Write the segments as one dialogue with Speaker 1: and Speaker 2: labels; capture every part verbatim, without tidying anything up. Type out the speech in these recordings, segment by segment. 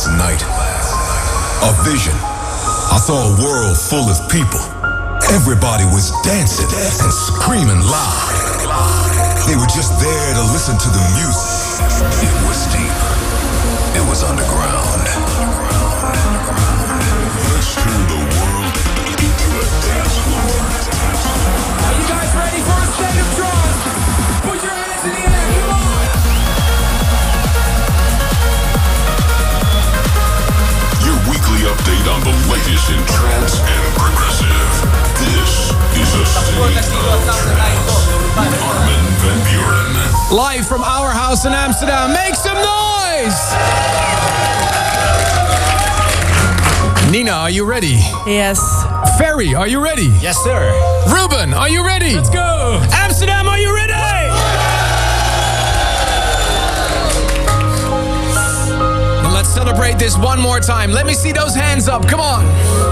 Speaker 1: last night. A vision. I saw a world full of people. Everybody was dancing and screaming loud. They were just there to listen to the music. It was deep. It was underground. Let's turn the world into a dance floor.
Speaker 2: Are you guys ready for a state of trance? Put your hands in the air, come on!
Speaker 1: Your weekly update on the latest in trance and progressive. This is a state of trance with Armin van Buuren.
Speaker 2: Live from our house in Amsterdam, make some noise! Nina, are you ready?
Speaker 3: Yes.
Speaker 2: Ferry, are you ready?
Speaker 4: Yes, sir.
Speaker 2: Ruben, are you ready?
Speaker 4: Let's go!
Speaker 2: Amsterdam, are you ready? Let's celebrate this one more time. Let me see those hands up. Come on.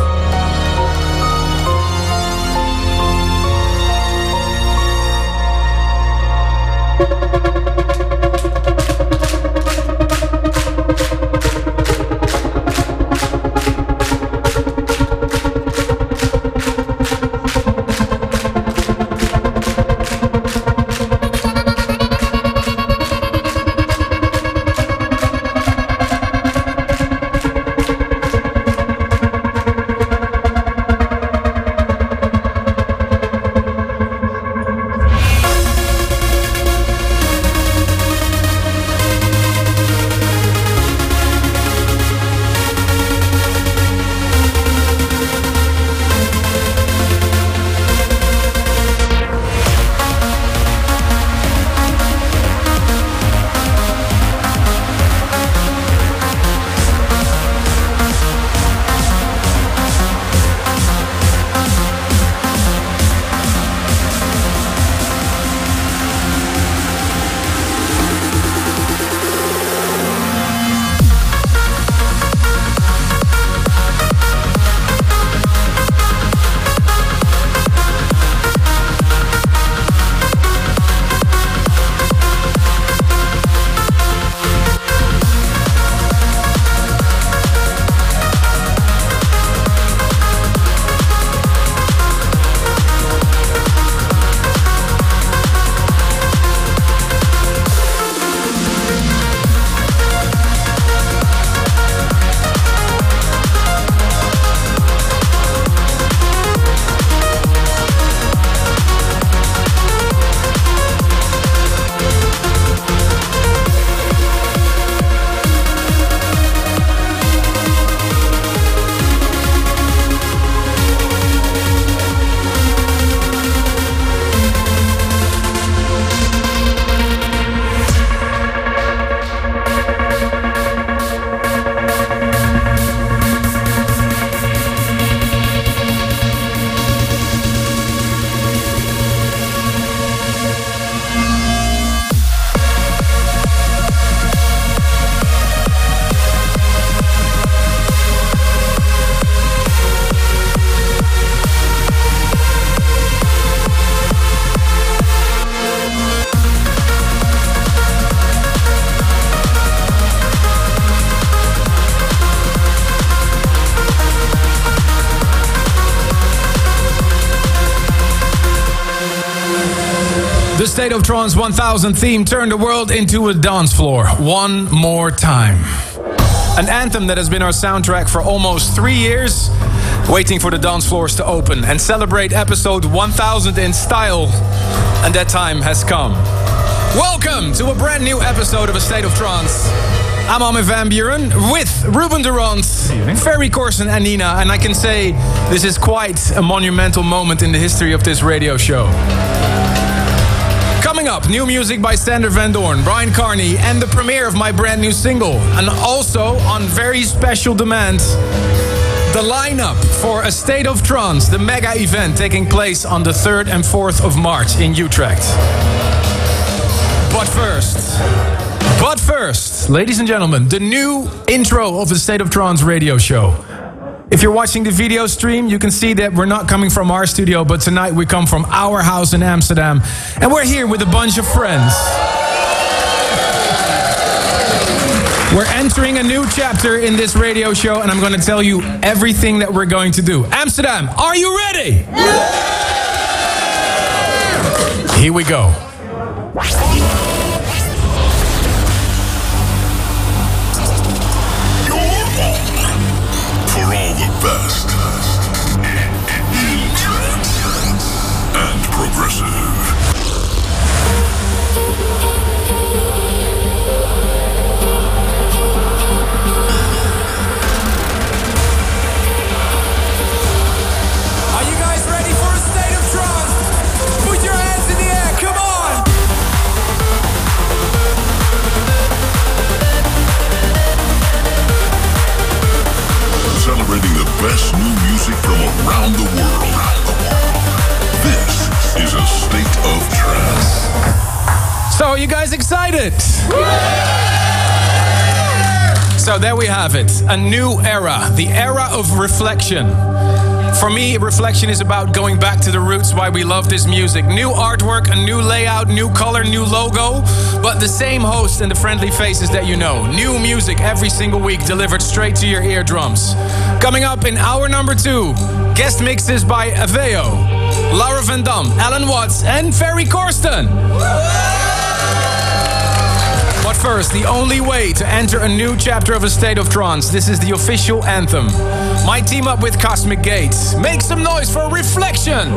Speaker 2: The State of Trance one thousand theme turned the world into a dance floor. One more time. An anthem that has been our soundtrack for almost three years, waiting for the dance floors to open and celebrate episode one thousand in style. And that time has come. Welcome to a brand new episode of A State of Trance. I'm Armin van Buuren with Ruben Durant, Ferry Corsten and Nina. And I can say this is quite a monumental moment in the history of this radio show. Coming up, new music by Sander Van Doorn, Brian Carney, and the premiere of my brand new single. And also, on very special demand, the lineup for A State of Trance, the mega event taking place on the third and fourth of March in Utrecht. But first, but first, ladies and gentlemen, the new intro of the State of Trance radio show. If you're watching the video stream, you can see that we're not coming from our studio, but tonight we come from our house in Amsterdam. And we're here with a bunch of friends. We're entering a new chapter in this radio show, and I'm going to tell you everything that we're going to do. Amsterdam, are you ready? Yeah! Here we go.
Speaker 1: You're on for all the best in trance and progressive. Celebrating the best new music from around the world. This is a state of trance.
Speaker 2: So, you guys excited? So there we have it. A new era. The era of reflection. For me, reflection is about going back to the roots, why we love this music. New artwork, a new layout, new color, new logo, but the same host and the friendly faces that you know. New music every single week delivered straight to your eardrums. Coming up in hour number two, guest mixes by Aveo, Laura Van Dam, Alan Watts, and Ferry Corsten. But first, the only way to enter a new chapter of A State of Trance. This is the official anthem. My team up with Cosmic Gates. Make some noise for Reflection!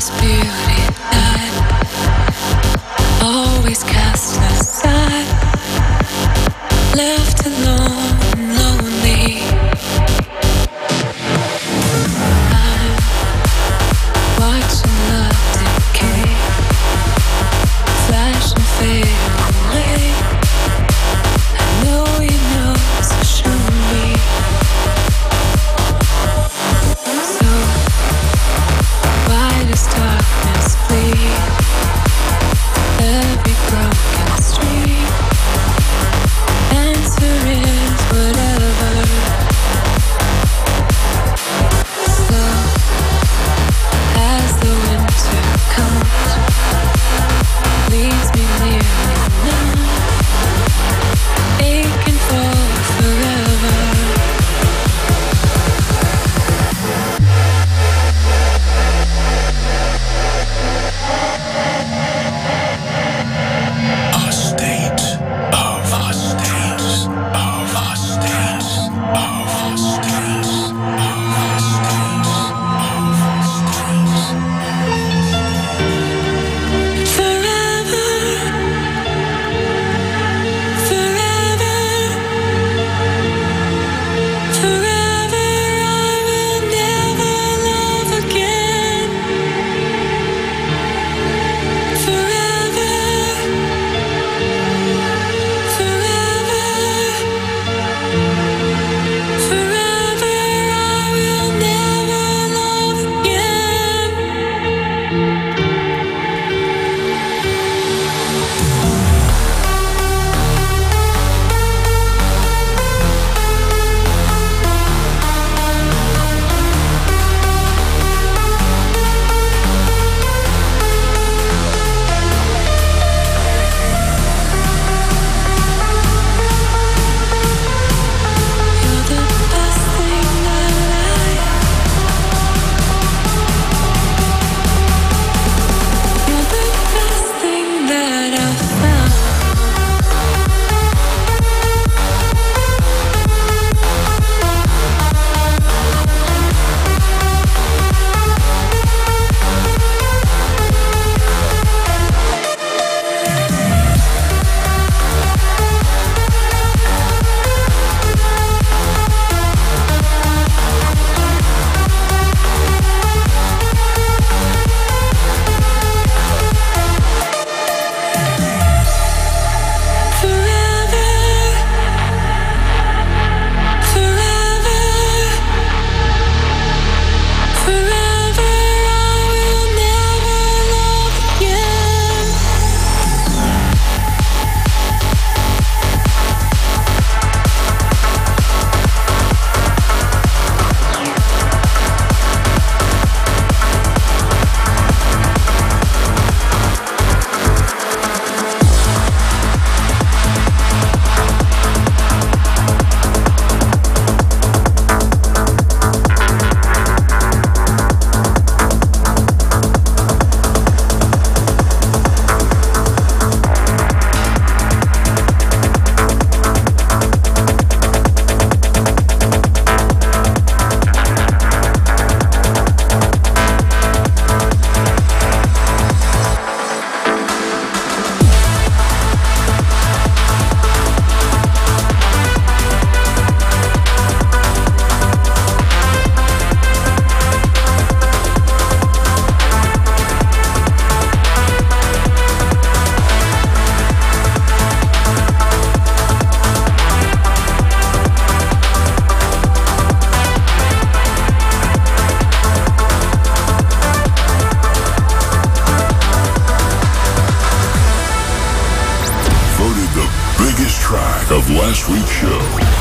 Speaker 1: of last week's show.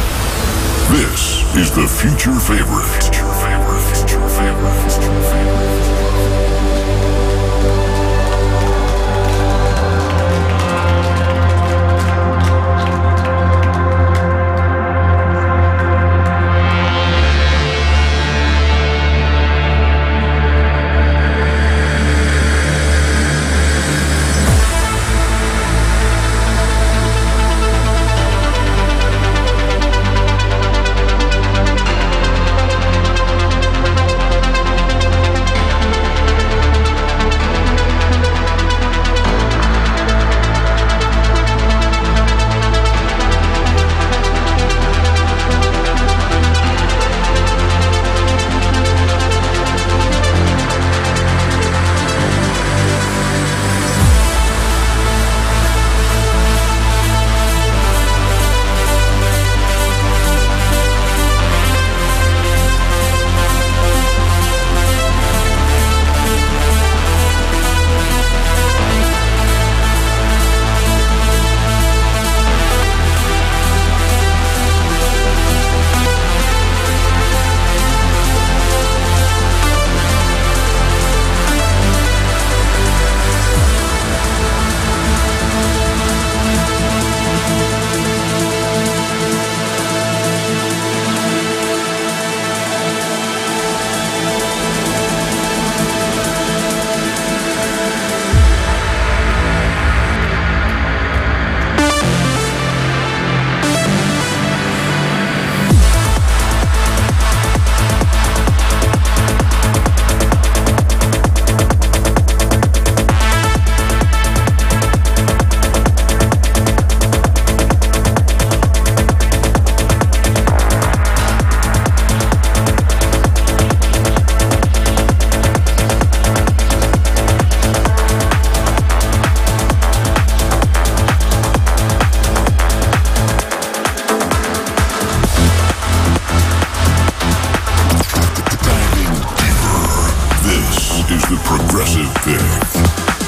Speaker 1: This is the Future Favorite. Future Favorite. Future Favorite. Future Favorite. progressive thing.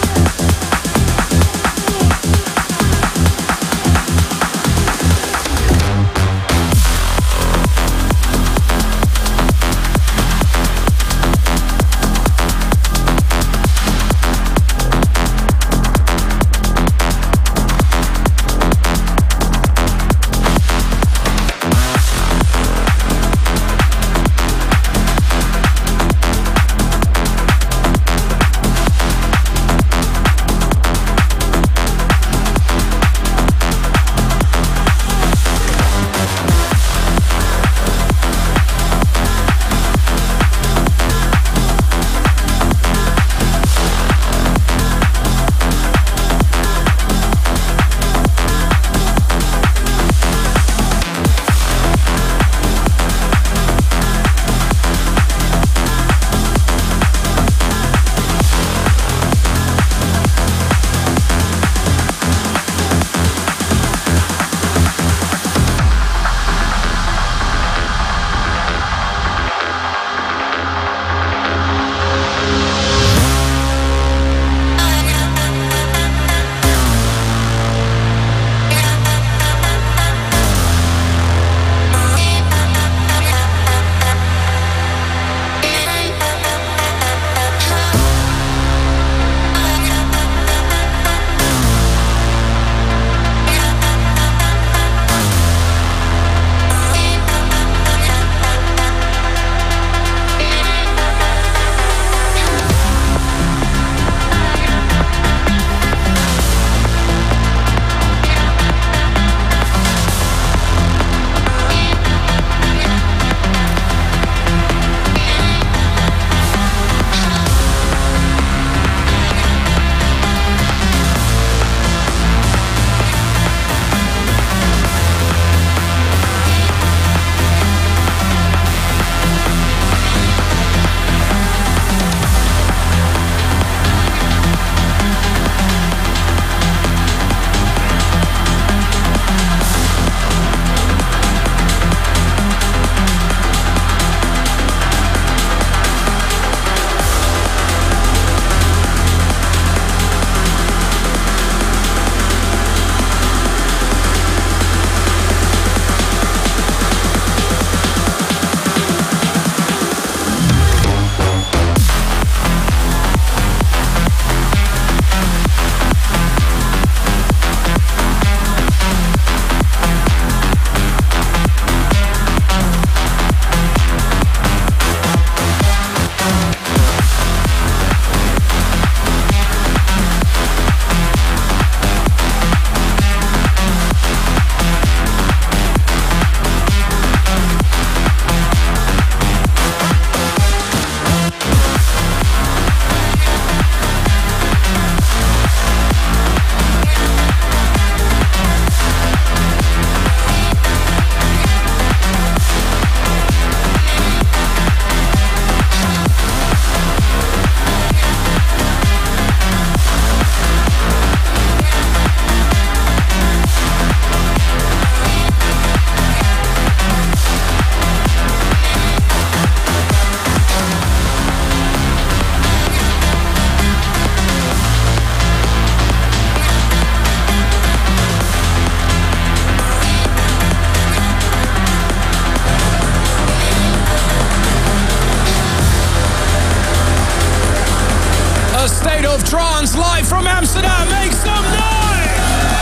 Speaker 2: Trance live from Amsterdam. Make some noise!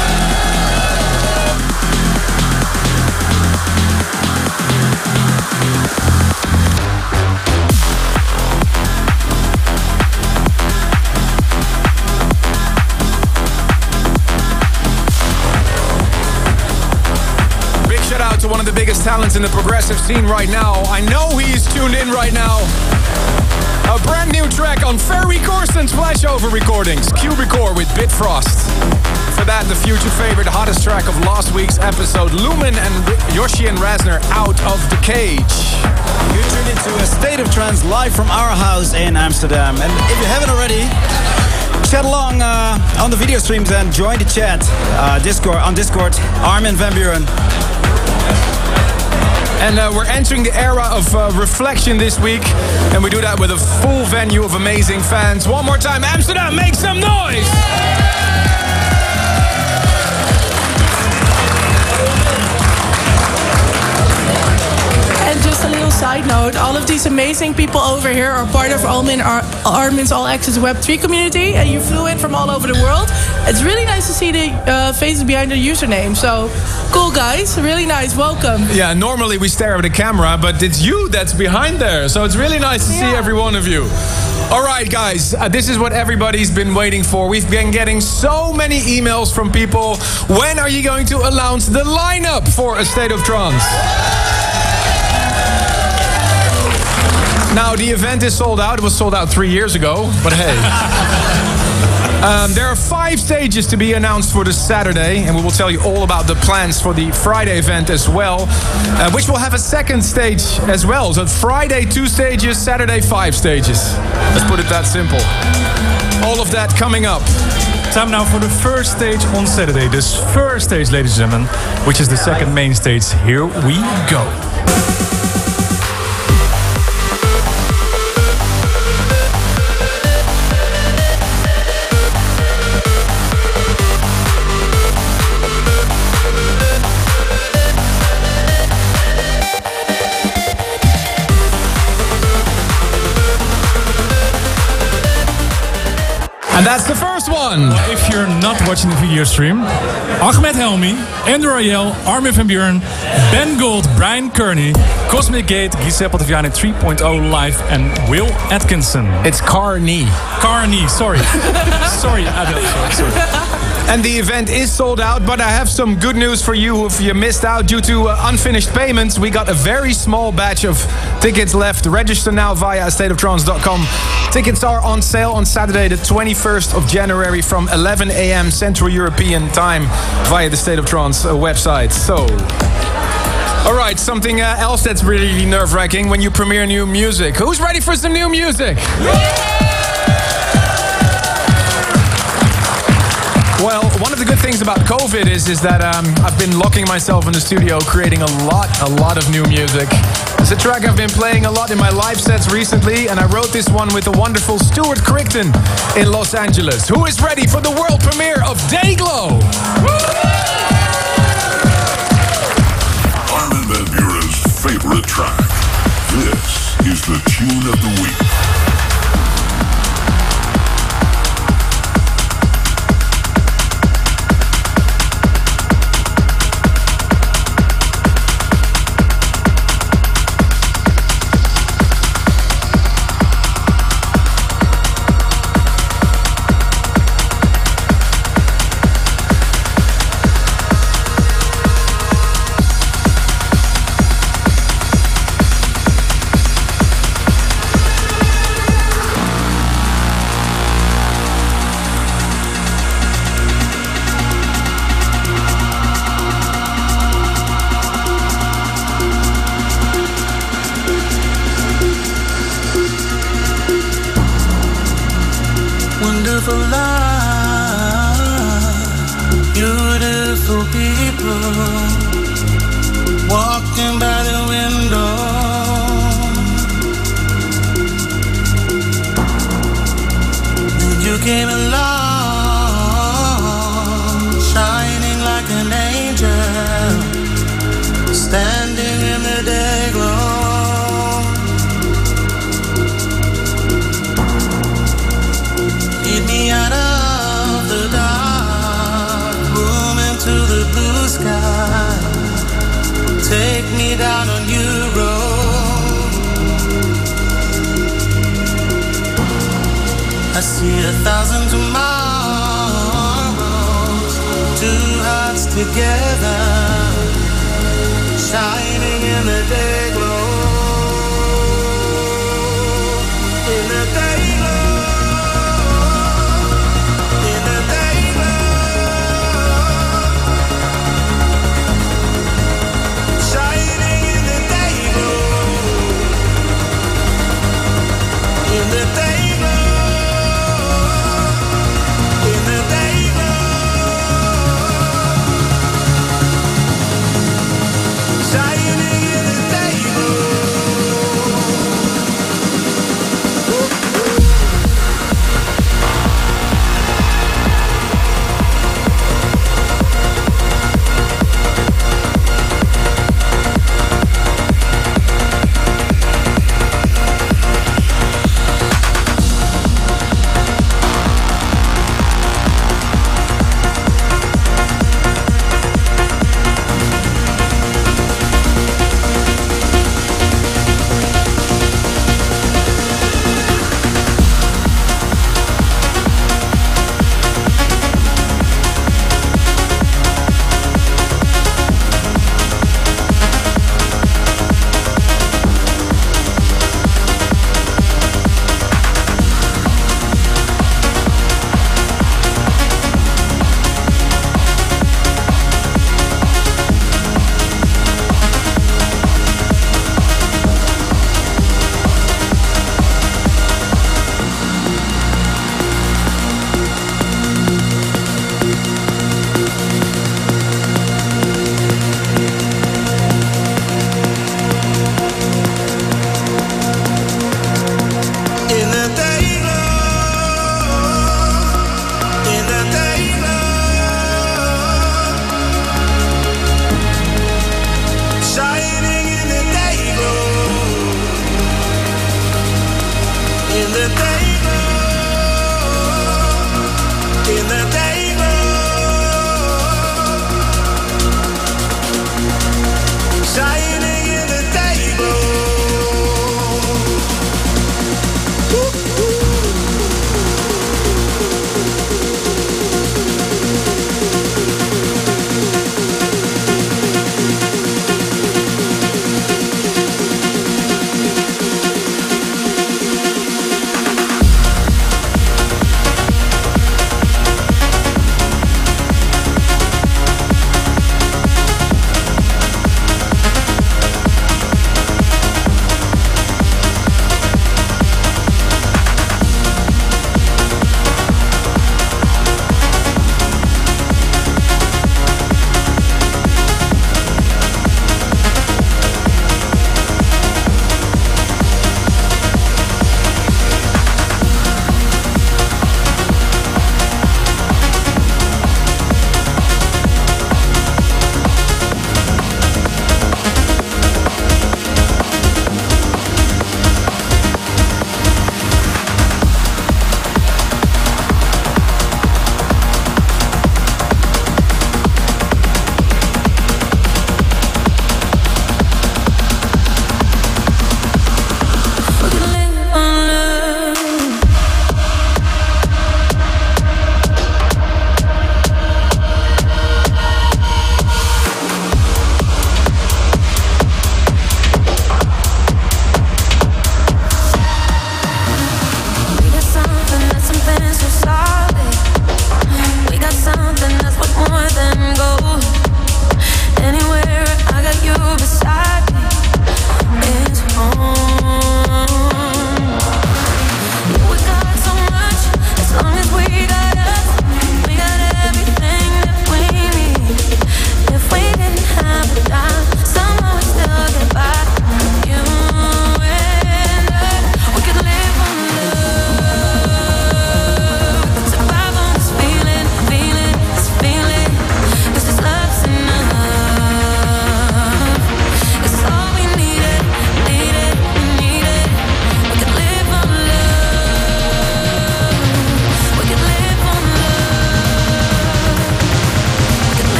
Speaker 2: Big shout out to one of the biggest talents in the progressive scene right now. I know he's tuned in right now. A brand new track on Ferry Corsten's Flashover recordings, Cubicore with Bitfrost. For that, the future favorite, hottest track of last week's episode, Lumen and Yoshi and Razner, Out of the Cage.
Speaker 3: You tuned into a State of Trance live from our house in Amsterdam. And if you haven't already, chat along uh, on the video streams and join the chat uh, Discord on Discord. Armin van Buuren.
Speaker 2: And uh, we're entering the era of uh, reflection this week. And we do that with a full venue of amazing fans. One more time, Amsterdam, make some noise!
Speaker 4: And just a little side note, all of these amazing people over here are part of Armin, Ar- Armin's All Access Web three community, and you flew in from all over the world. It's really nice to see the uh, faces behind the username. So, cool guys, really nice, welcome.
Speaker 2: Yeah, normally we stare at the camera, but it's you that's behind there. So it's really nice to yeah. see every one of you. All right, guys, uh, this is what everybody's been waiting for. We've been getting so many emails from people. When are you going to announce the lineup for A State of Trance? Now, the event is sold out. It was sold out three years ago, but hey. um, there are five stages to be announced for this Saturday, and we will tell you all about the plans for the Friday event as well, uh, which will have a second stage as well. So Friday, two stages, Saturday, five stages. Let's put it that simple. All of that coming up.
Speaker 5: Time now for the first stage on Saturday. This first stage, ladies and gentlemen, which is the second main stage. Here we go.
Speaker 2: And that's the first one.
Speaker 5: Well, if you're not watching the video stream, Ahmed Helmi, Andrew Rayel, Armin van Buuren, Ben Gold, Brian Kearney, Cosmic Gate, Giuseppe Ottaviani three point oh live, and Will Atkinson.
Speaker 2: It's Carney.
Speaker 5: Carney, sorry. sorry, Adele, sorry, sorry.
Speaker 2: And the event is sold out, but I have some good news for you if you missed out due to uh, unfinished payments. We got a very small batch of tickets left. Register now via state of trance dot com. Tickets are on sale on Saturday, the twenty-first of January from eleven a.m. Central European time via the State of Trance uh, website. So, all right, something uh, else that's really nerve-wracking when you premiere new music. Who's ready for some new music? Well, one of the good things about COVID is, is that um, I've been locking myself in the studio, creating a lot, a lot of new music. It's a track I've been playing a lot in my live sets recently, and I wrote this one with the wonderful Stuart Crichton in Los Angeles. Who is ready for the world premiere of Dayglow?
Speaker 1: Armin van Buuren's favorite track. This is the tune of the week.
Speaker 6: Wonderful love, beautiful people, walking by the window. Then you came along, shining like an angel, standing in the day glow. Me out of the dark room into the blue sky. Take me down a new road. I see a thousand tomorrows, two hearts together, shining in the day glow. In the day glow. In the day glow, in the day glow, shining in the day.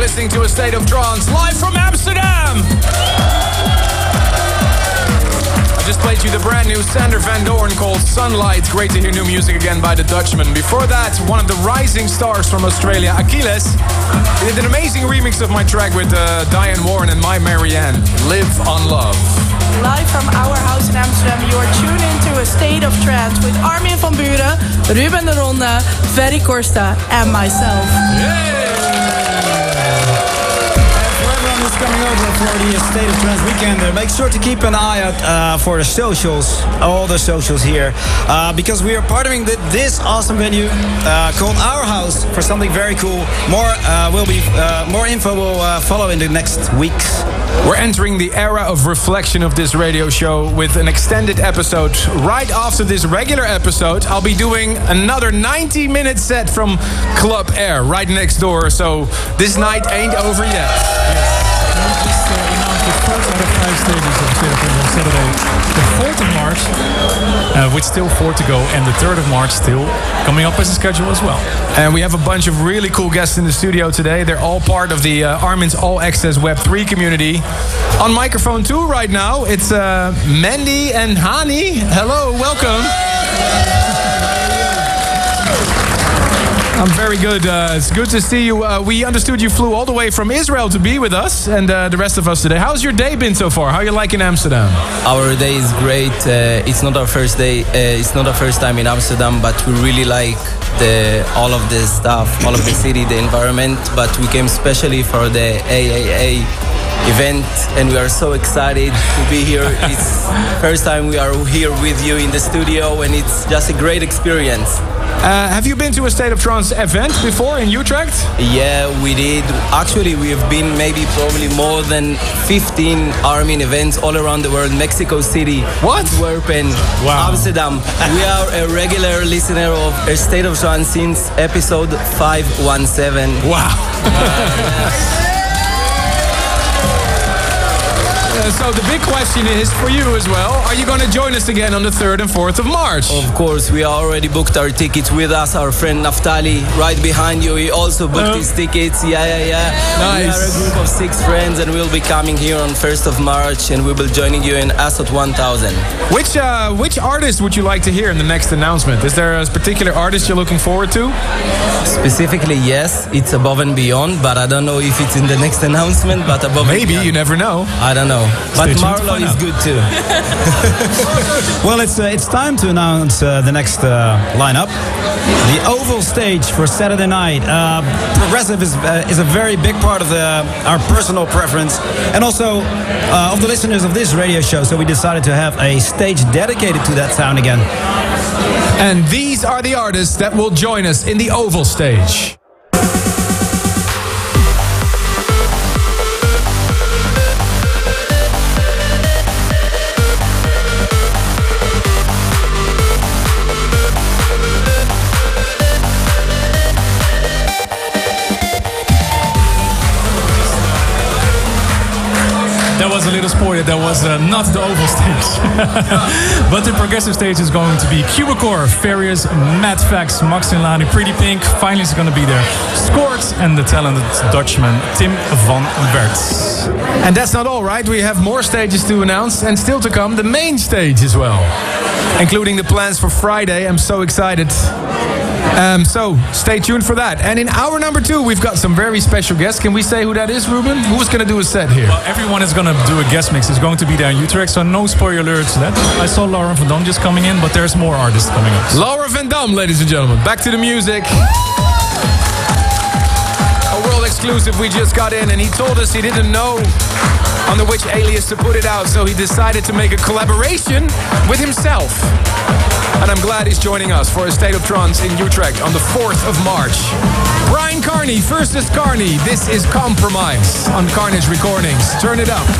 Speaker 2: listening to A State of Trance live from Amsterdam. I just played you the brand new Sander Van Doorn called Sunlight. Great to hear new music again by the Dutchman. Before that, one of the rising stars from Australia, Achilles, did an amazing remix of my track with uh, Diane Warren and My Marianne, Live on Love.
Speaker 4: Live from our house in Amsterdam, you are tuned into A State of Trance with Armin van Buuren, Ruben de Ronde, Ferry Corsta, and myself.
Speaker 3: Yeah. Who's coming over for the State of Trance weekend, uh, make sure to keep an eye out uh, for the socials, all the socials here, uh, because we are partnering with this awesome venue uh, called Our House for something very cool. More uh, will be uh, more info will uh, follow in the next weeks.
Speaker 2: We're entering the era of reflection of this radio show with an extended episode. Right after this regular episode, I'll be doing another ninety minute set from Club Air right next door. So this night ain't over yet.
Speaker 5: Yes. We just uh, announced the fourth out of five stages of State of Trance on Saturday, the fourth of March, uh, with still four to go, and the third of March still coming up as a schedule as well.
Speaker 2: And we have a bunch of really cool guests in the studio today. They're all part of the uh, Armin's All Access Web three community. On microphone two right now, it's uh, Mandy and Hani. Hello, welcome. I'm very good. Uh, it's good to see you. Uh, we understood you flew all the way from Israel to be with us and uh, the rest of us today. How's your day been so far? How are you liking Amsterdam?
Speaker 7: Our day is great. Uh, it's not our first day. Uh, it's not our first time in Amsterdam, but we really like the all of the stuff, all of the city, the environment. But we came specially for the A A A event, and we are so excited to be here. It's first time we are here with you in the studio, and it's just a great experience.
Speaker 2: Uh, have you been to a State of Trance event before in Utrecht?
Speaker 7: Yeah, we did. Actually, we have been maybe probably more than fifteen Armin events all around the world. Mexico City,
Speaker 2: what?
Speaker 7: Antwerpen, wow. Amsterdam. We are a regular listener of A State of Trance since episode five one seven.
Speaker 2: Wow. Uh, Uh, so the big question is for you as well, are you going to join us again on the third and fourth of March?
Speaker 7: Of course, we already booked our tickets with us. Our friend Naftali, right behind you, he also booked uh, his tickets. Yeah, yeah, yeah.
Speaker 2: Nice.
Speaker 7: We are a group of six friends, and we'll be coming here on first of March, and we will be joining you in Asot one thousand.
Speaker 2: Which uh, which artist would you like to hear in the next announcement? Is there a particular artist you're looking forward to?
Speaker 7: Specifically, yes, it's Above and Beyond, but I don't know if it's in the next announcement. But Above
Speaker 2: Maybe,
Speaker 7: and Beyond,
Speaker 2: you never know.
Speaker 7: I don't know. But Marlo is
Speaker 5: out.
Speaker 7: good too.
Speaker 3: Well, it's uh, it's time to announce uh, the next uh, lineup. The Oval Stage for Saturday night. Uh, progressive is uh, is a very big part of the, our personal preference, and also uh, of the listeners of this radio show. So we decided to have a stage dedicated to that sound again.
Speaker 2: And these are the artists that will join us in the Oval Stage.
Speaker 5: That was a little spoiler. That was uh, not the Oval Stage. But the progressive stage is going to be Cubicore, Farius, Mad Fax, Max Inlani, Pretty Pink. Finally is going to be there. Scorch and the talented Dutchman Tim van Werts.
Speaker 2: And that's not all, right? We have more stages to announce and still to come the main stage as well, including the plans for Friday. I'm so excited. Um, so stay tuned for that. And in hour number two, we've got some very special guests. Can we say who that is, Ruben? Who's going to do a set here?
Speaker 5: Well, everyone is going to do a guest mix. It's going to be there in Utrecht, so no spoiler alerts to that. I saw Laura Van Dam just coming in, but there's more artists coming up.
Speaker 2: Laura Van Dam, ladies and gentlemen. Back to the music. A world exclusive we just got in, and he told us he didn't know under which alias to put it out, so he decided to make a collaboration with himself. And I'm glad he's joining us for A State of Trance in Utrecht on the fourth of March. Brian Carney versus Carney. This is Compromise on Carnage Recordings. Turn it up.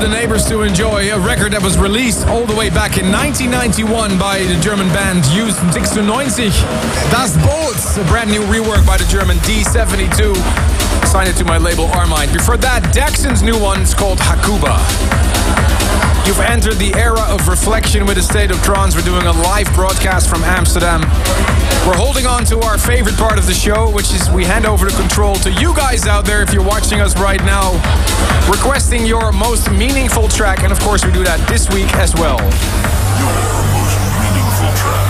Speaker 2: the neighbors to enjoy. A record that was released all the way back in nineteen ninety-one by the German band Used sixty-nine. Das Boot, a brand new rework by the German D seventy-two. Signed it to my label Armine. Before that, Daxon's new one is called Hakuba. You've entered the era of reflection with A State of Trance. We're doing a live broadcast from Amsterdam. We're holding on to our favorite part of the show, which is we hand over the control to you guys out there if you're watching us right now, requesting your most meaningful track. And of course, we do that this week as well.
Speaker 1: Your most meaningful track.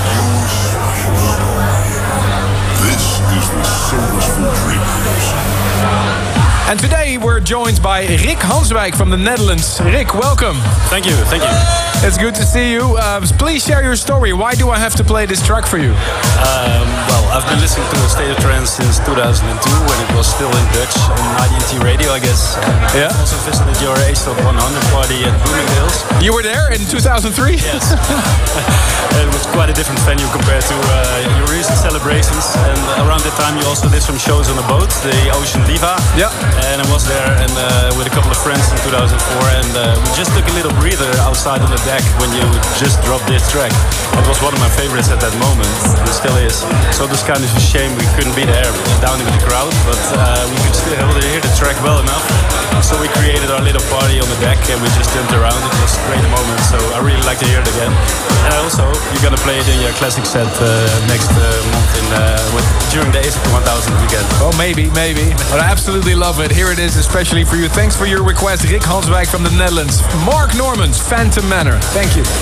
Speaker 1: This is the Soulful Dreamers.
Speaker 2: And today we're joined by Rick Hanswijk from the Netherlands. Rick, welcome.
Speaker 8: Thank you, thank you.
Speaker 2: It's good to see you. Uh, please share your story. Why do I have to play this track for you?
Speaker 8: Um, well, I've been listening to A State of Trance since two thousand two, when it was still in Dutch on I D T Radio, I guess.
Speaker 2: Yeah.
Speaker 8: I also visited your A Stop one hundred party at Bloomingdale's.
Speaker 2: You were there in two thousand three?
Speaker 8: Yes. It was quite a different venue compared to uh, your recent celebrations. And around that time you also did some shows on the boat, the Ocean Diva.
Speaker 2: Yeah.
Speaker 8: And I was there and uh, with a couple of friends in two thousand four, and uh, we just took a little breather outside on the deck when you just dropped this track. It was one of my favorites at that moment. It still is. So it was kind of a shame we couldn't be there down in the crowd, but uh, we could still hear the track well enough. So we created our little party on the deck and we just jumped around. It was a great moment, so I really like to hear it again. And also, you're gonna play it in your classic set uh, next uh, month in, uh, with, during the A S A P one thousand weekend.
Speaker 2: Oh, maybe, maybe. But I absolutely love it. Here it is, especially for you. Thanks for your request, Rick Hanswijk from the Netherlands. Mark Normans, Phantom Manor. Thank you.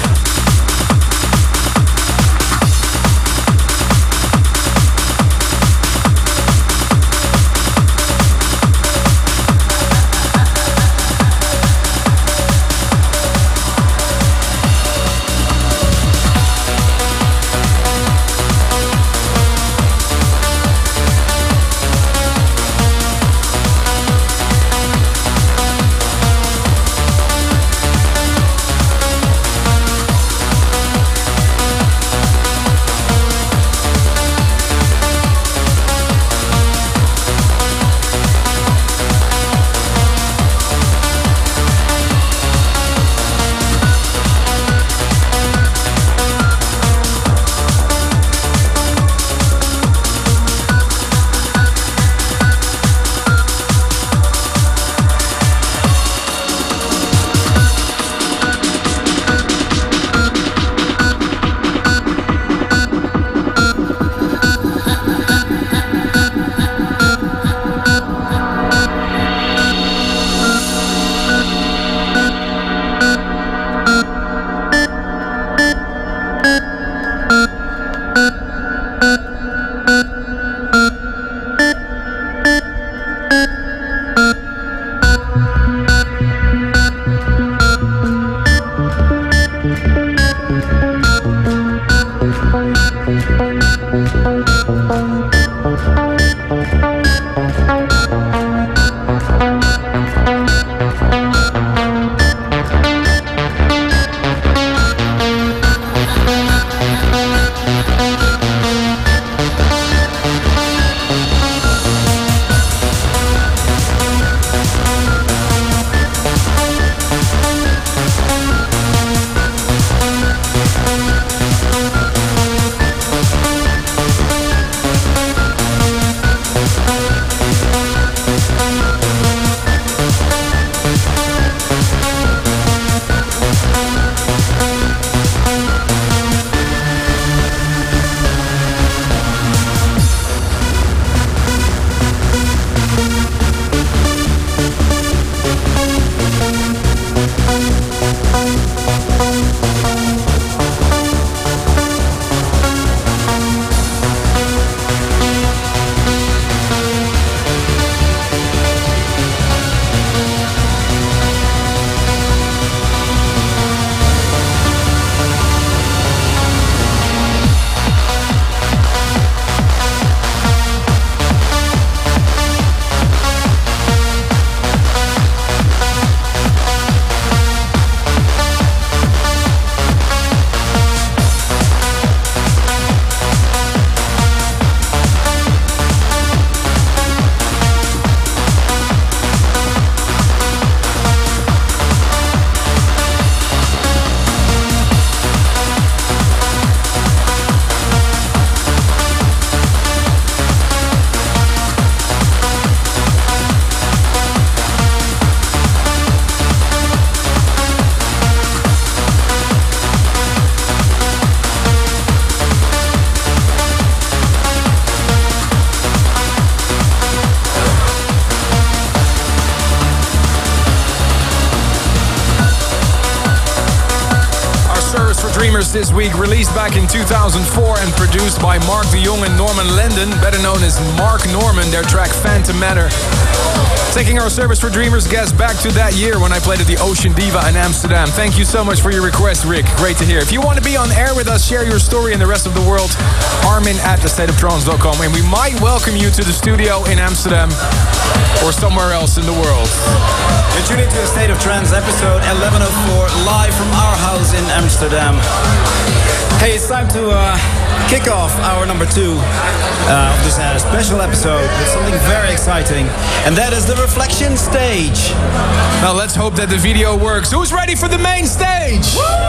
Speaker 2: Dreamers this week, released back in two thousand four and produced by Mark de Jong and Norman Lendon, better known as Mark Norman, their track Phantom Matter. Taking our Service for Dreamers guest back to that year when I played at the Ocean Diva in Amsterdam. Thank you so much for your request, Rick. Great to hear. If you want to be on air with us, share your story in the rest of the world, Armin at the state of trance dot com, and we might welcome you to the studio in Amsterdam or somewhere else in the world.
Speaker 3: You're tuning to a State of Trance episode eleven oh four, live from our house in Amsterdam. Hey, it's time to uh, kick off hour number two uh, of this uh, special episode with something very exciting, and that is the Reflection Stage.
Speaker 2: Now let's hope that the video works. Who's ready for the main stage?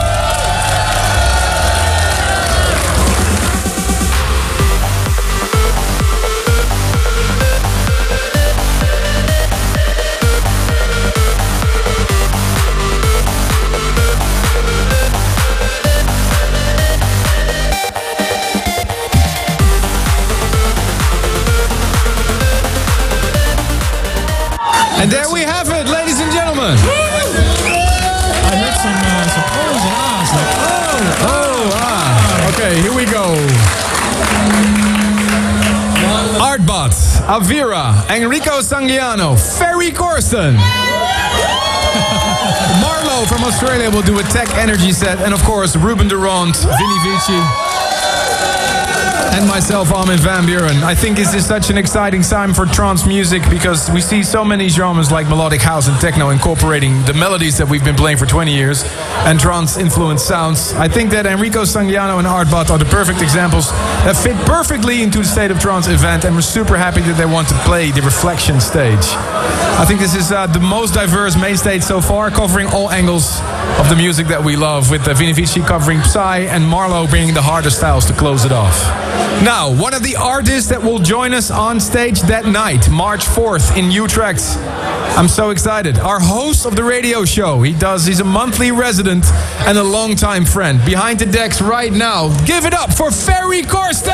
Speaker 2: And there we have it, ladies and gentlemen.
Speaker 5: I heard some, uh, some ohs and ahs, like, oh,
Speaker 2: oh, ah. Okay, here we go. Artbot, Avira, Enrico Sangiano, Ferry Corsten. Marlo from Australia will do a Tech Energy set. And of course, Ruben Durant, Vinny Vici. And myself, Armin van Buuren. I think this is such an exciting time for trance music because we see so many genres like melodic house and techno incorporating the melodies that we've been playing for twenty years and trance-influenced sounds. I think that Enrico Sangiano and Artbot are the perfect examples that fit perfectly into the State of Trance event, and we're super happy that they want to play the Reflection Stage. I think this is uh, the most diverse main stage so far, covering all angles of the music that we love, with uh, Vinny Vici covering Psy and Marlo bringing the harder styles to close it off. Now, one of the artists that will join us on stage that night, March fourth in Utrecht. I'm so excited. Our host of the radio show. He does, he's a monthly resident and a longtime friend. Behind the decks right now, give it up for Ferry Corsten!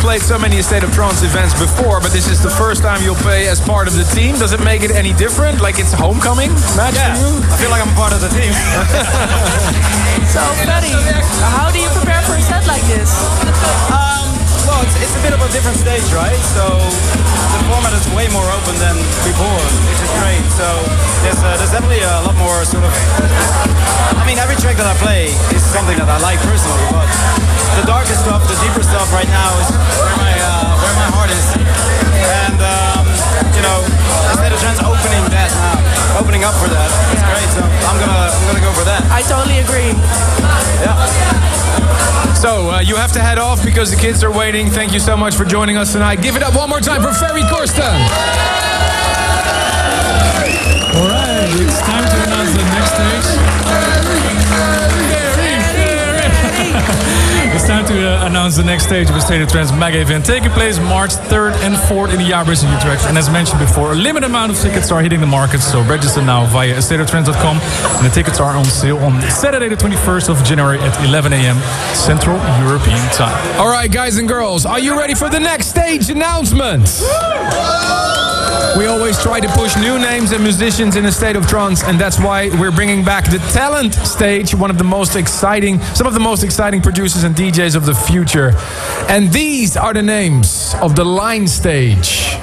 Speaker 2: played so many State of Trance events before, but this is the first time you'll play as part of the team. Does it make it any different? Like it's a homecoming match
Speaker 3: Yeah,
Speaker 2: for you?
Speaker 3: I feel like I'm part of the team.
Speaker 4: So, Freddy, how do you prepare for a set like this?
Speaker 3: Um, well, it's, it's a bit of a different stage, right? So the format is way more open than before, which is great. So there's, uh, there's definitely a lot more sort of... I mean, every track that I play is something that I like personally, but the darker stuff, the deeper stuff right now is where my, uh, where my heart is. And, um, you know, State of Trance opening that now, opening up for that, it's great. So I'm gonna, I'm gonna go for that.
Speaker 4: I totally agree.
Speaker 3: Yeah.
Speaker 2: So uh, you have to head off because the kids are waiting. Thank you so much for joining us tonight. Give it up one more time for Ferry Corsten.
Speaker 5: All right, it's time to announce the next stage. It's time to uh, announce the next stage of the State of Trance mega event taking place March third and fourth in the Jaarbeurs in Utrecht. And as mentioned before, a limited amount of tickets are hitting the market, so register now via state of trance dot com. And the tickets are on sale on Saturday the twenty-first of January at eleven a m Central European Time.
Speaker 2: All right, guys and girls, are you ready for the next stage announcement? We always try to push new names and musicians in a State of Trance, and that's why we're bringing back the Talent Stage, one of the most exciting, some of the most exciting producers and D Js of the future. And these are the names of the Line Stage.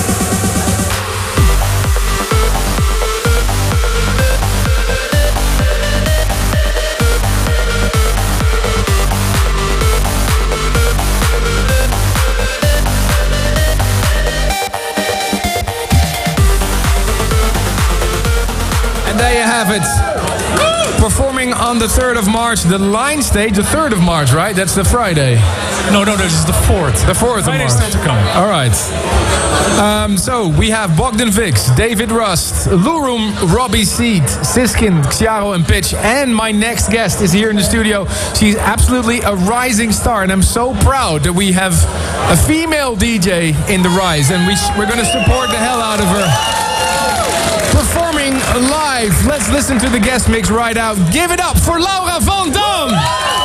Speaker 2: There you have it. Performing on the third of March, the Line Stage, the third of March, right? That's the Friday.
Speaker 5: No, no, this is the fourth.
Speaker 2: The fourth of March.
Speaker 5: Friday's still to come.
Speaker 2: All right. Um, so we have Bogdan Vix, David Rust, Lurum, Robbie Seed, Siskin, Xiaro, and Pitch. And my next guest is here in the studio. She's absolutely a rising star, and I'm so proud that we have a female D J in the Rise, and we sh- we're going to support the hell out of her. Performing live. Let's listen to the guest mix right out. Give it up for Laura Van Dam.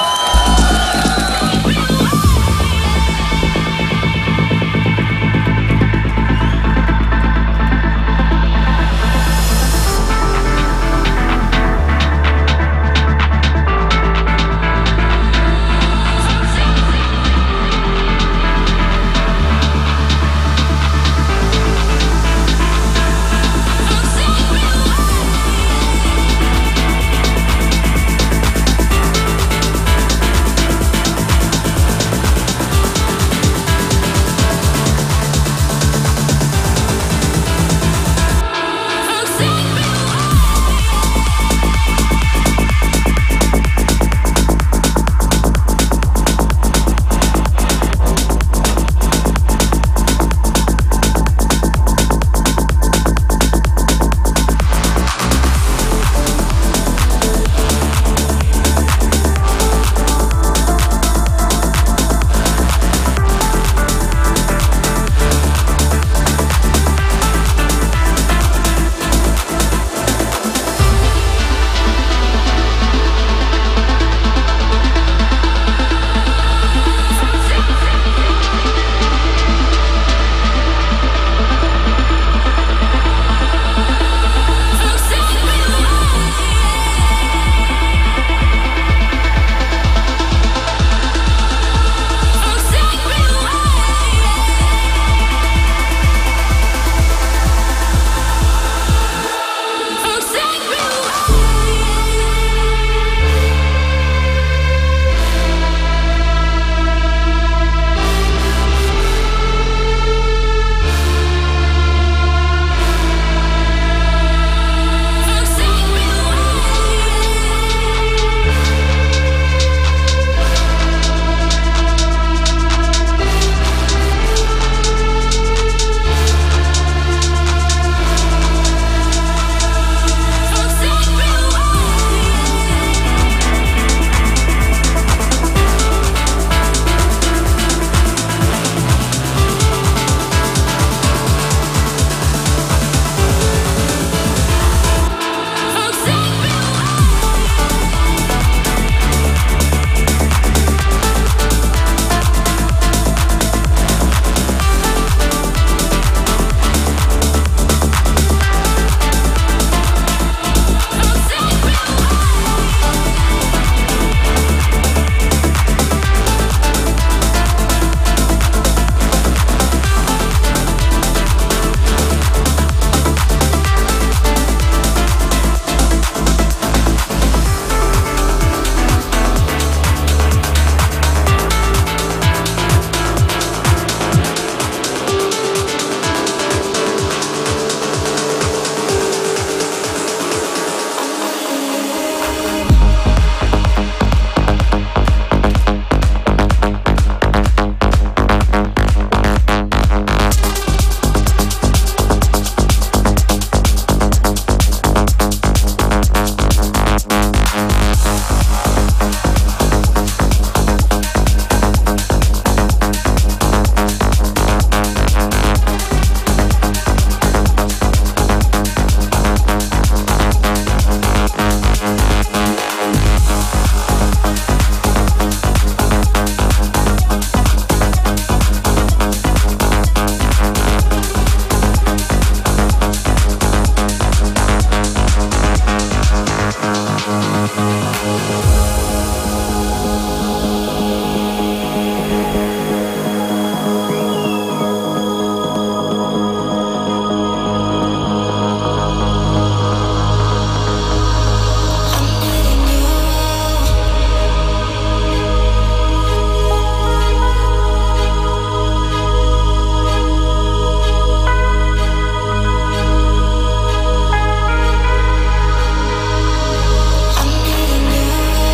Speaker 9: I'm needing you.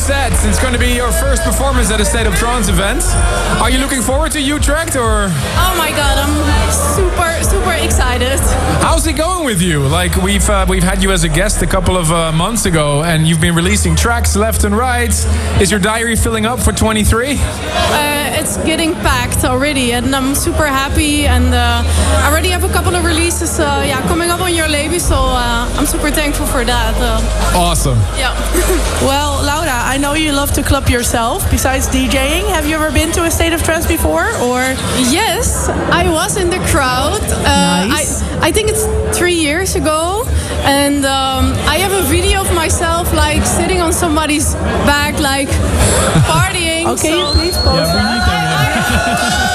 Speaker 2: set. It's going to be your first performance at a State of Trance event. Are you looking forward to Utrecht or?
Speaker 4: Oh my god, I'm super, super excited.
Speaker 2: How's it going with you? Like we've uh, we've had you as a guest a couple of uh, months ago, and you've been releasing tracks left and right. Is your diary filling up for twenty-three?
Speaker 4: Uh, it's getting packed already, and I'm super happy. And uh, I already have a couple of releases, uh, yeah, coming up on your label. So uh, I'm super thankful for that. Uh,
Speaker 2: awesome.
Speaker 4: Yeah.
Speaker 9: Well, Laura, I know you love to club yourself. Besides DJing, have you ever been to a State of Trance before? Or
Speaker 4: yes, I was in the crowd. Uh,
Speaker 9: nice.
Speaker 4: I, I think it's three years ago, and um, I have a video of myself like sitting on somebody's back, like partying.
Speaker 9: Okay,
Speaker 4: so.
Speaker 9: please pause
Speaker 5: Yeah, we
Speaker 9: that.
Speaker 5: need that.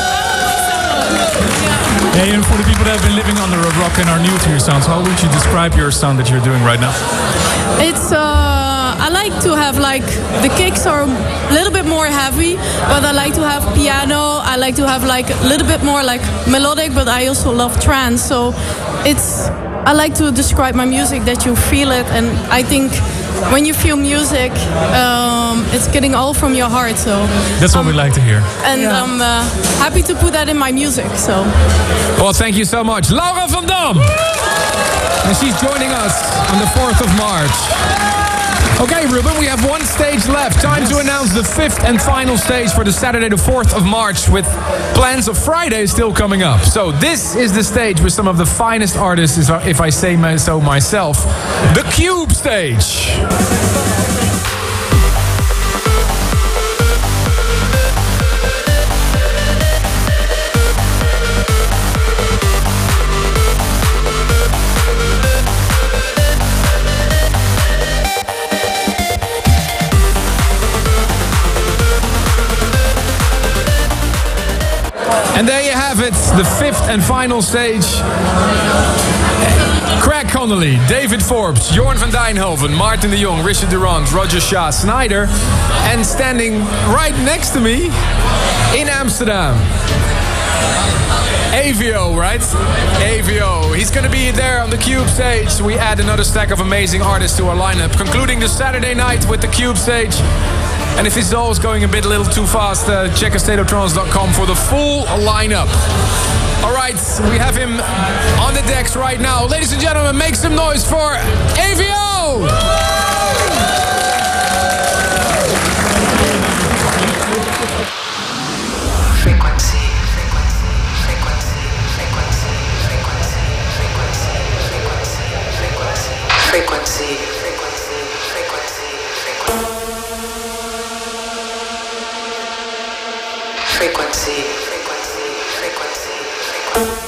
Speaker 5: Hey, and for the people that have been living under a rock and are new to your sounds, how would you describe your sound that you're doing right now?
Speaker 4: It's uh, I like to have like the kicks are a little bit more heavy, but I like to have piano. I like to have like a little bit more like melodic, but I also love trance. So it's I like to describe my music that you feel it, and I think when you feel music, um, it's getting all from your heart. So
Speaker 5: That's what
Speaker 4: um,
Speaker 5: we like to hear.
Speaker 4: and
Speaker 9: Yeah.
Speaker 4: I'm uh, happy to put that in my music. So
Speaker 2: Well, thank you so much, Laura van Dam. And she's joining us on the fourth of March. Okay, Ruben, we have one stage left. Time to announce the fifth and final stage for the Saturday the fourth of March, with plans of Friday still coming up. So this is the stage with some of the finest artists, if I say so myself. The Cube stage. And there you have it, the fifth and final stage. Craig Connolly, David Forbes, Jorn van Dijnhoven, Martin de Jong, Richard Durand, Roger Shah, Snyder. And standing right next to me in Amsterdam, A V O, right? A V O. He's going to be there on the Cube stage. We add another stack of amazing artists to our lineup, concluding the Saturday night with the Cube stage. And if it's always going a bit a little too fast, uh, check a state of trance dot com for the full lineup. All right, we have him on the decks right now. Ladies and gentlemen, make some noise for A V O!
Speaker 10: Frequency, frequency, frequency, frequency, frequency, frequency, frequency, frequency, frequency, frequency, frequency, frequency, frequency, frequency.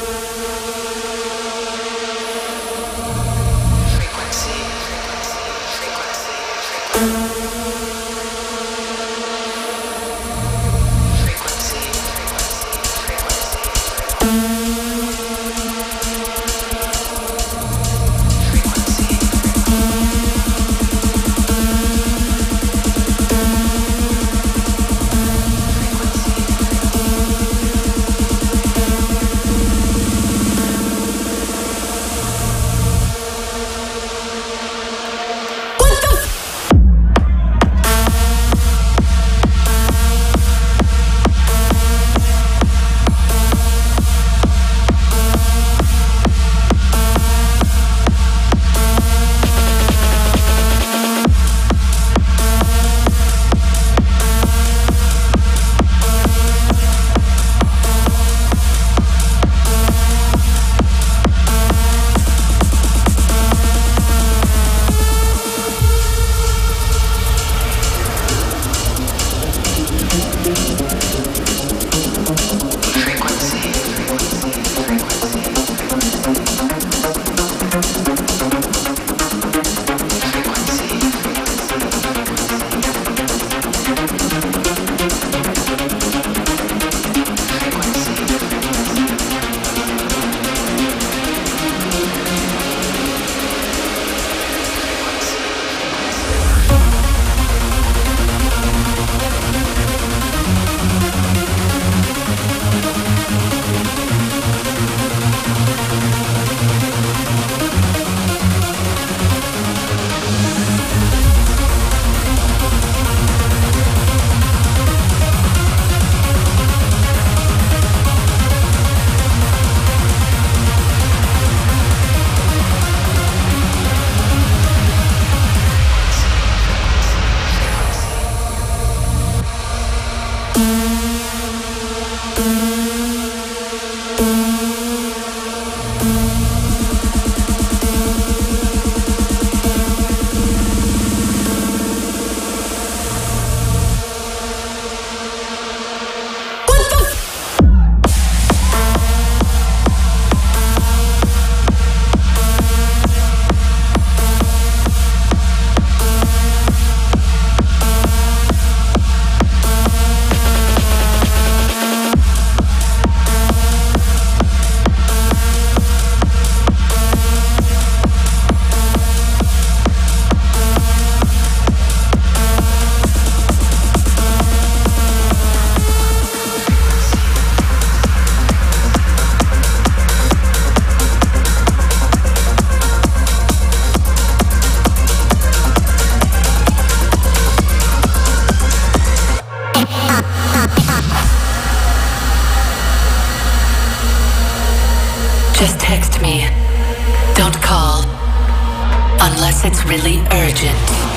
Speaker 10: Just text me. Don't call. Unless it's really urgent.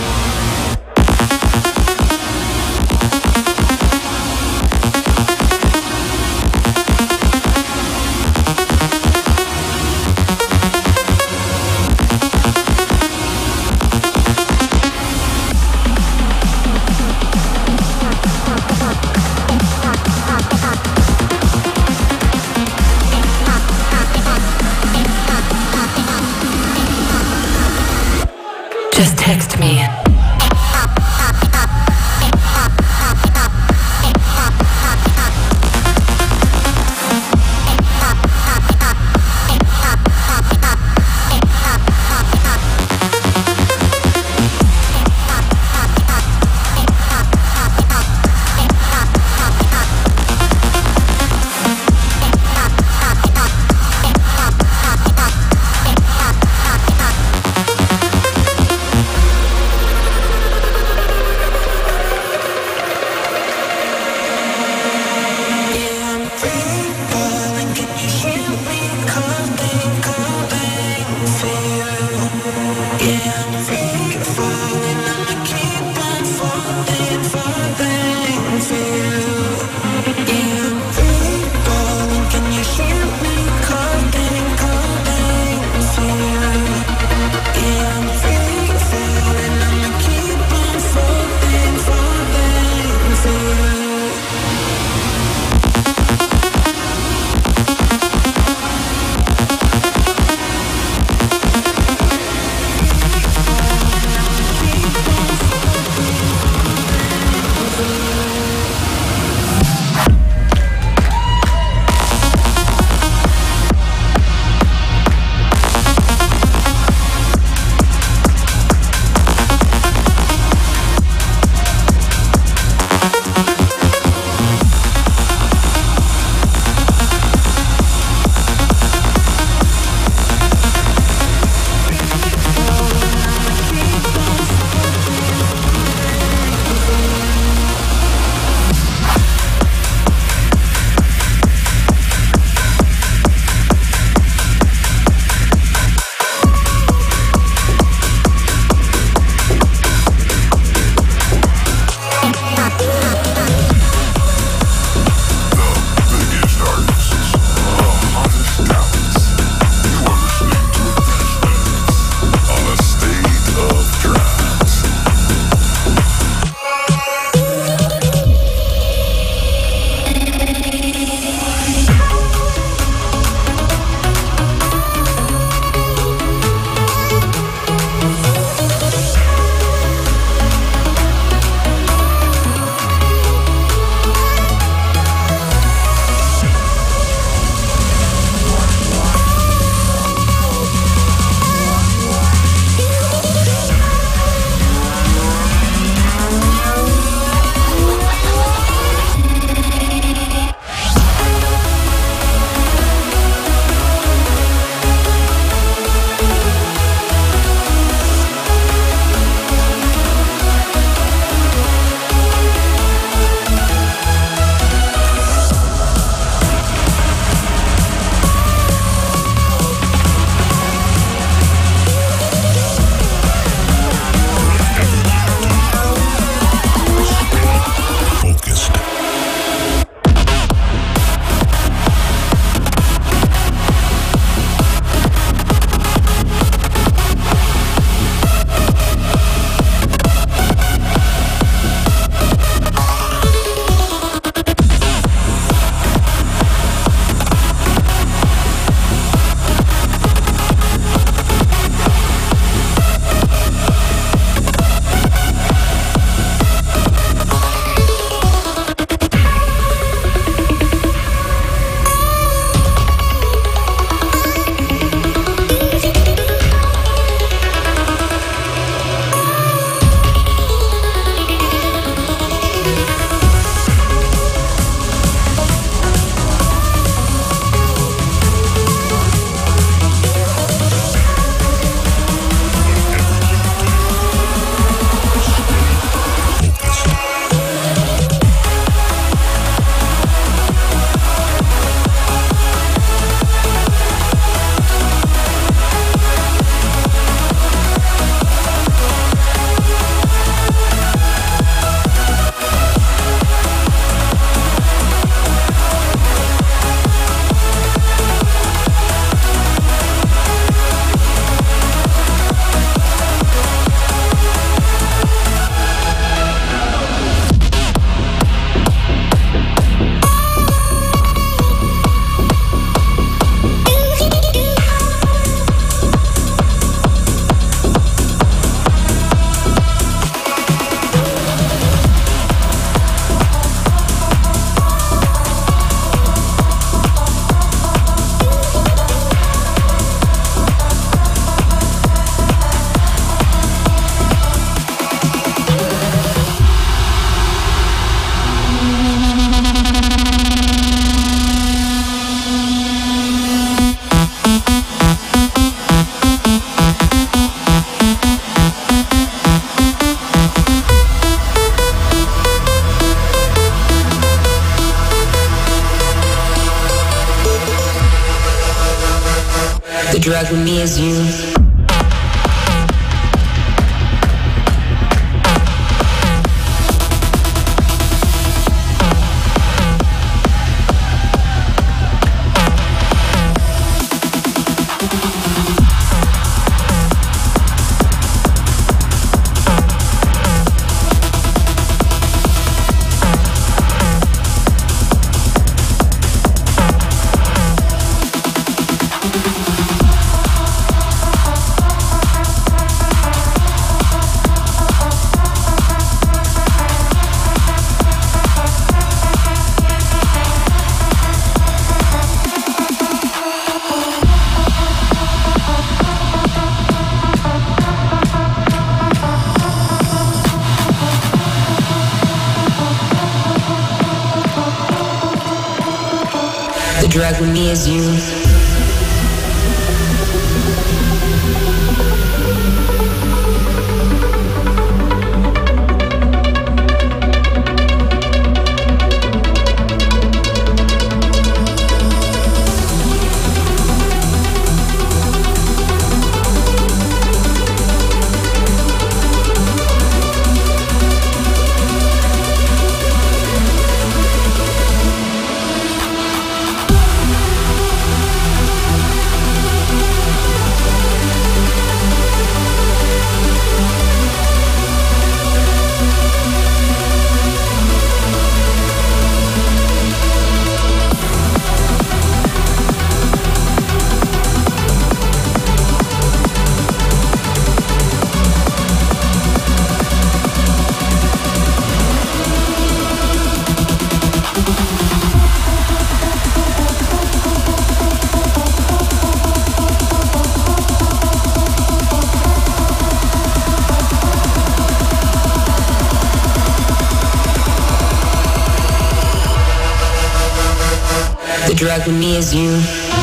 Speaker 10: Just text me.
Speaker 11: The drug with me is you. The drug with me is you. The drug with me is you.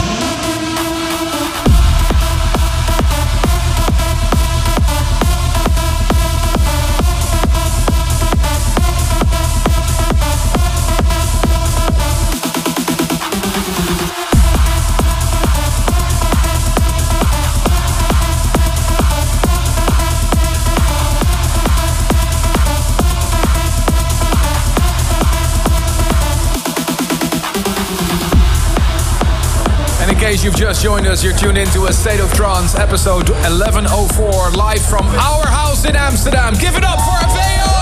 Speaker 2: In case you've just joined us, you're tuned into A State of Trance, episode eleven oh four, live from our house in Amsterdam. Give it up for Aveo!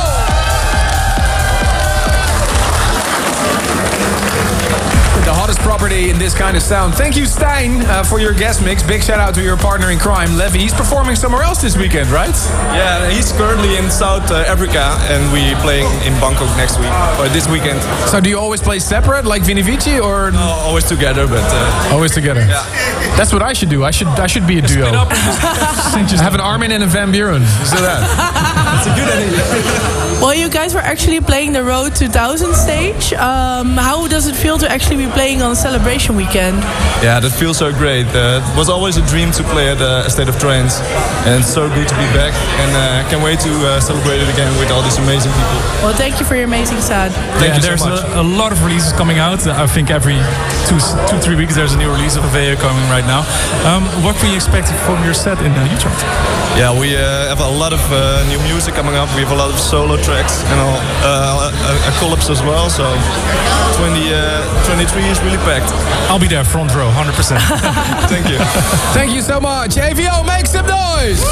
Speaker 2: The hottest property in this kind of sound. Thank you, Stijn, uh, for your guest mix. Big shout out to your partner in crime, Levy. He's performing somewhere else this weekend, right?
Speaker 12: Yeah, he's currently in South uh, Africa, and we playing in Bangkok next week, or this weekend.
Speaker 2: So do you always play separate, like Vini Vici, or
Speaker 12: no, always together? But uh,
Speaker 2: always together.
Speaker 12: Yeah,
Speaker 2: that's what I should do. I should I should be a duo. I have an Armin and a Van Buren. So that.
Speaker 12: That's a good idea.
Speaker 4: Well, you guys were actually playing the Road two thousand stage. Um, how does it feel to actually be playing on a celebration weekend?
Speaker 12: Yeah, that feels so great. Uh, it was always a dream to play at uh, A State of Trance, and it's so good to be back. And I uh, can't wait to uh, celebrate it again with all these amazing people.
Speaker 4: Well, thank you for your amazing set.
Speaker 12: Thank
Speaker 5: yeah,
Speaker 12: you so
Speaker 5: there's
Speaker 12: much.
Speaker 5: A, a lot of releases coming out. I think every two, two, three weeks there's a new release of Aveo coming right now. Um, what can you expect from your set in uh, Utrecht?
Speaker 12: Yeah, we uh, have a lot of uh, new music coming up. We have a lot of solo tracks and all, uh, a, a collapse as well. So twenty twenty-three is really packed.
Speaker 5: I'll be there, front row, one hundred percent.
Speaker 12: Thank you.
Speaker 2: Thank you so much. A V O, make some noise!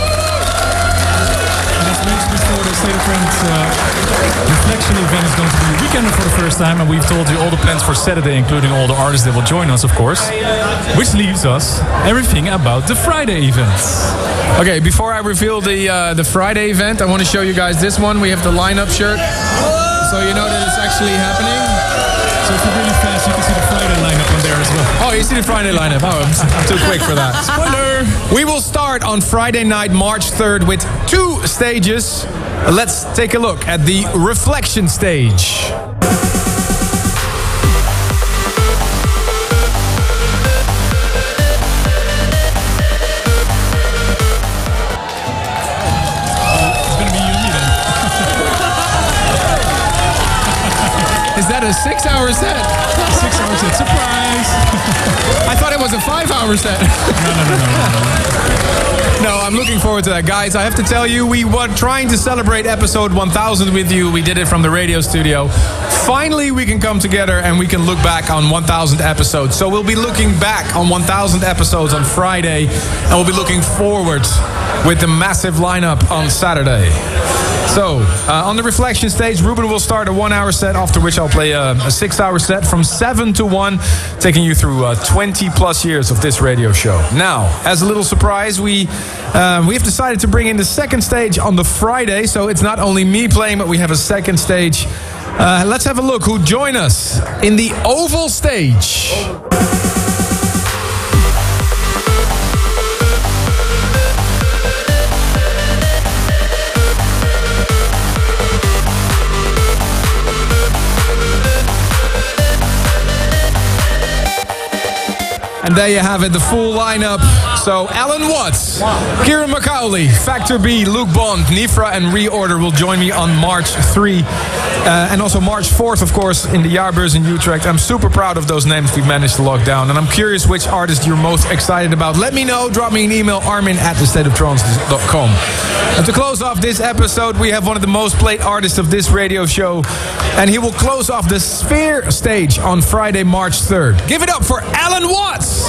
Speaker 5: Before the State of Trance uh, Reflection event is going to be a weekend for the first time, and we've told you all the plans for Saturday, including all the artists that will join us, of course. Which leaves us everything about the Friday events.
Speaker 2: Okay, before I reveal the uh, the Friday event, I want to show you guys this one. We have the lineup shirt, so you know that it's actually happening.
Speaker 5: So if you're really fast, you can see the Friday lineup on there as well.
Speaker 2: Oh, you see the Friday lineup. Oh, I'm too quick for that.
Speaker 5: Spoiler!
Speaker 2: We will start on Friday night, March third, with two stages. Let's take a look at the Reflection stage.
Speaker 5: Is that a six-hour set? Six-hour set. Surprise!
Speaker 2: I thought it was a five-hour set.
Speaker 5: No, no, no, no, no.
Speaker 2: No, I'm looking forward to that. Guys, I have to tell you, we were trying to celebrate episode one thousand with you. We did it from the radio studio. Finally, we can come together and we can look back on one thousand episodes. So we'll be looking back on one thousand episodes on Friday, and we'll be looking forward with the massive lineup on Saturday. So, uh, on the reflection stage, Ruben will start a one-hour set, after which I'll play a, a six-hour set from seven to one, taking you through uh, twenty plus years of this radio show. Now, as a little surprise, we uh, we've decided to bring in the second stage on the Friday, so it's not only me playing, but we have a second stage. Uh, let's have a look who join us in the oval stage. And there you have it, the full lineup. So Alan Watts, Kieran McCauley, Factor B, Luke Bond, Nifra and Reorder will join me on March third. Uh, and also March fourth, of course, in the Jaarbeurs in Utrecht. I'm super proud of those names we've managed to lock down. And I'm curious which artist you're most excited about. Let me know. Drop me an email, armin at the state of trance dot com. And to close off this episode, we have one of the most played artists of this radio show. And he will close off the Sphere stage on Friday, March third. Give it up for Alan Watts!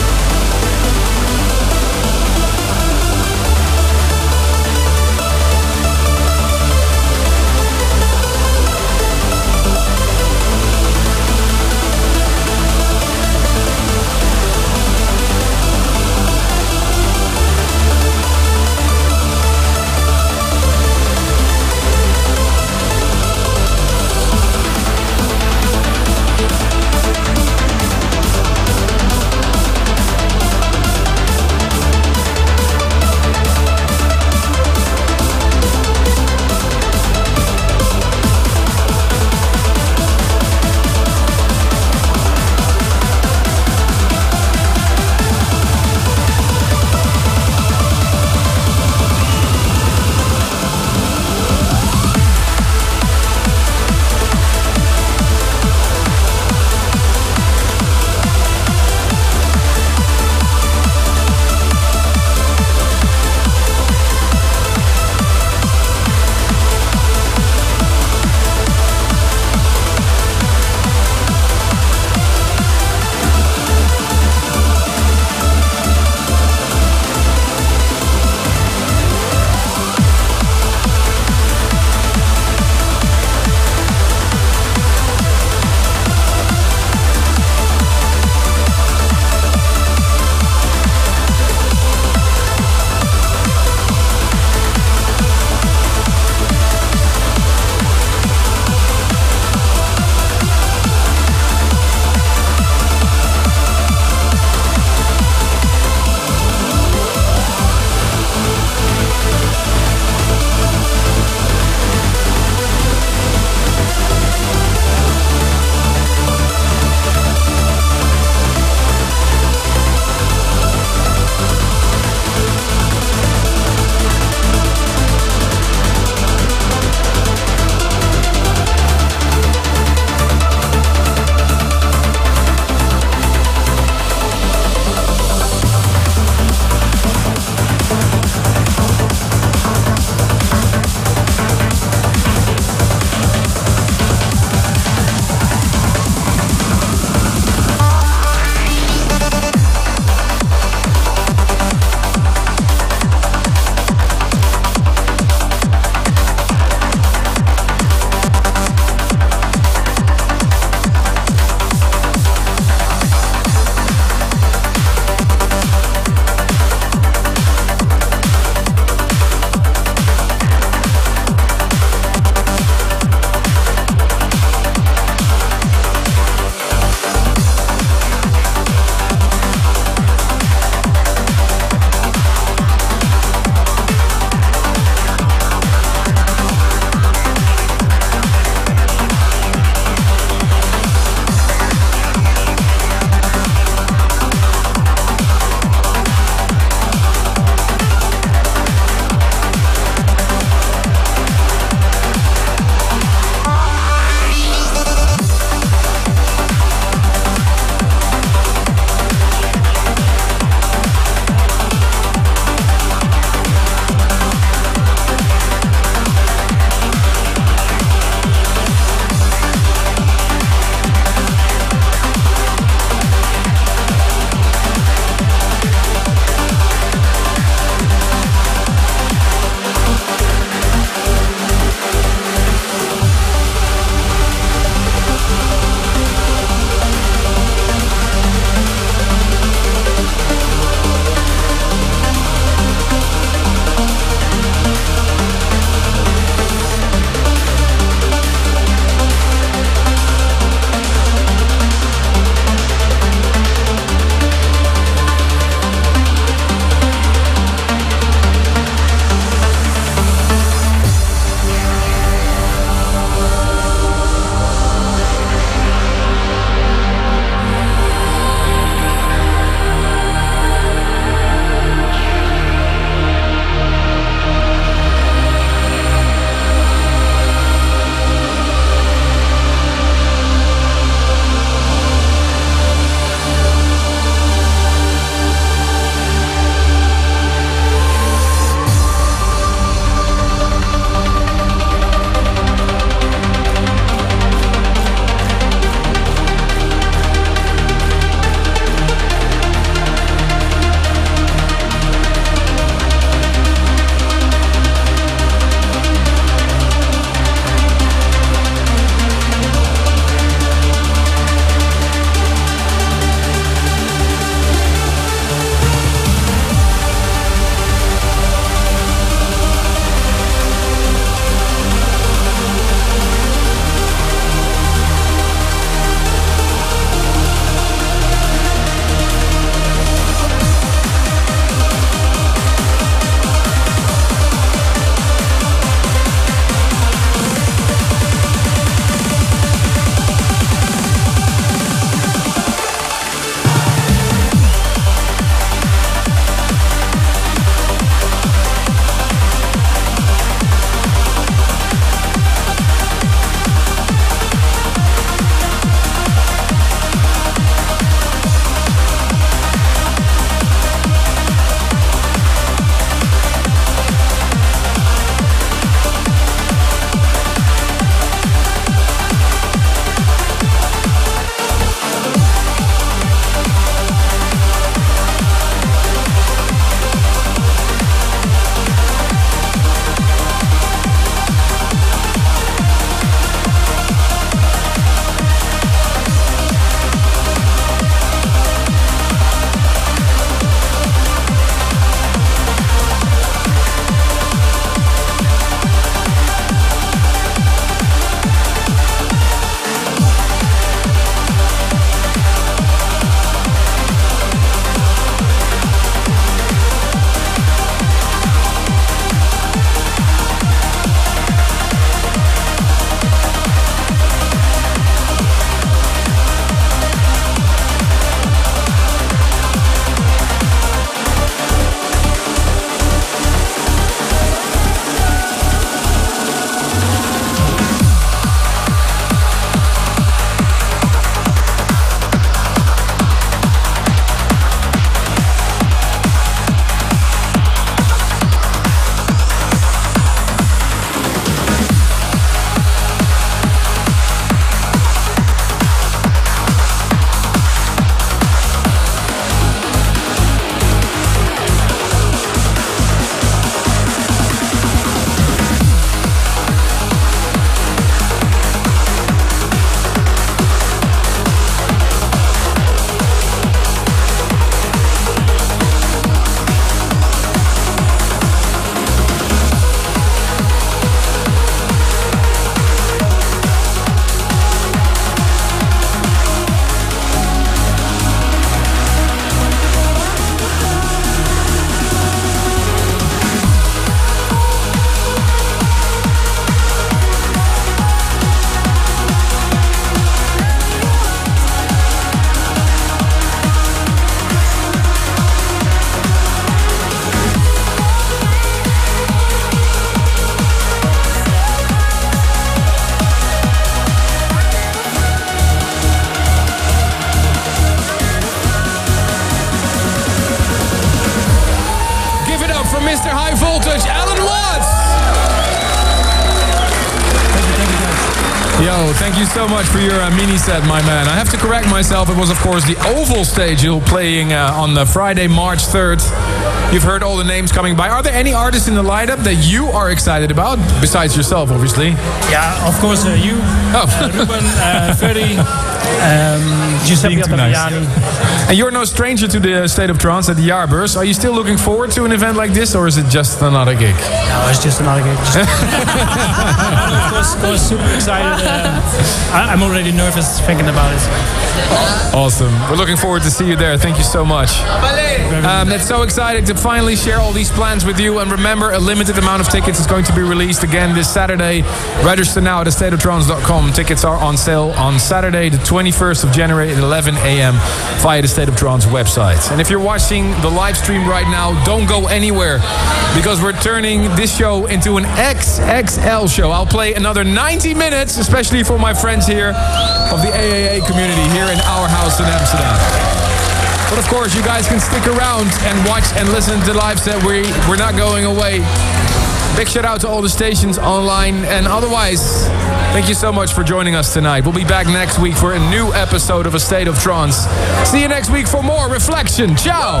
Speaker 2: Yo, thank you so much for your uh, mini set, my man. I have to correct myself. It was, of course, the Oval Stage you're playing uh, on the Friday, March third. You've heard all the names coming by. Are there any artists in the lineup that you are excited about, besides yourself, obviously?
Speaker 13: Yeah, of course, uh, you,
Speaker 2: oh.
Speaker 13: uh, Ruben, uh, Ferry, um, Giuseppe Ottaviani.
Speaker 2: Nice. And you're no stranger to the State of Trance at the Jaarbeurs. Are you still looking forward to an event like this, or is it just another gig?
Speaker 13: No, it's just another gig. Just of course, of course, super excited. Uh, I, I'm already nervous thinking about it.
Speaker 2: Awesome. We're looking forward to see you there. Thank you so much. Um, it's so excited to finally share all these plans with you. And remember, a limited amount of tickets is going to be released again this Saturday. Register now at state of trance dot com. Tickets are on sale on Saturday, the twenty-first of January at eleven a.m. via the State of Trance website. And if you're watching the live stream right now, don't go anywhere, because we're turning this show into an X X L show. I'll play another ninety minutes, especially for my friends here of the A A A community here in our house in Amsterdam. But of course, you guys can stick around and watch and listen to the live set. We, we're not going away. Big shout out to all the stations online and otherwise. Thank you so much for joining us tonight. We'll be back next week for a new episode of A State of Trance. See you next week for more Reflection. Ciao!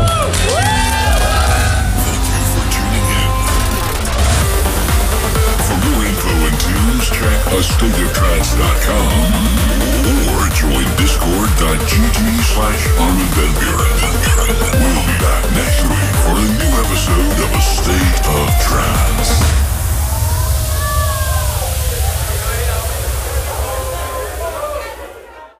Speaker 1: Check a state of trance dot com or join discord dot g g slash Armin van Buuren.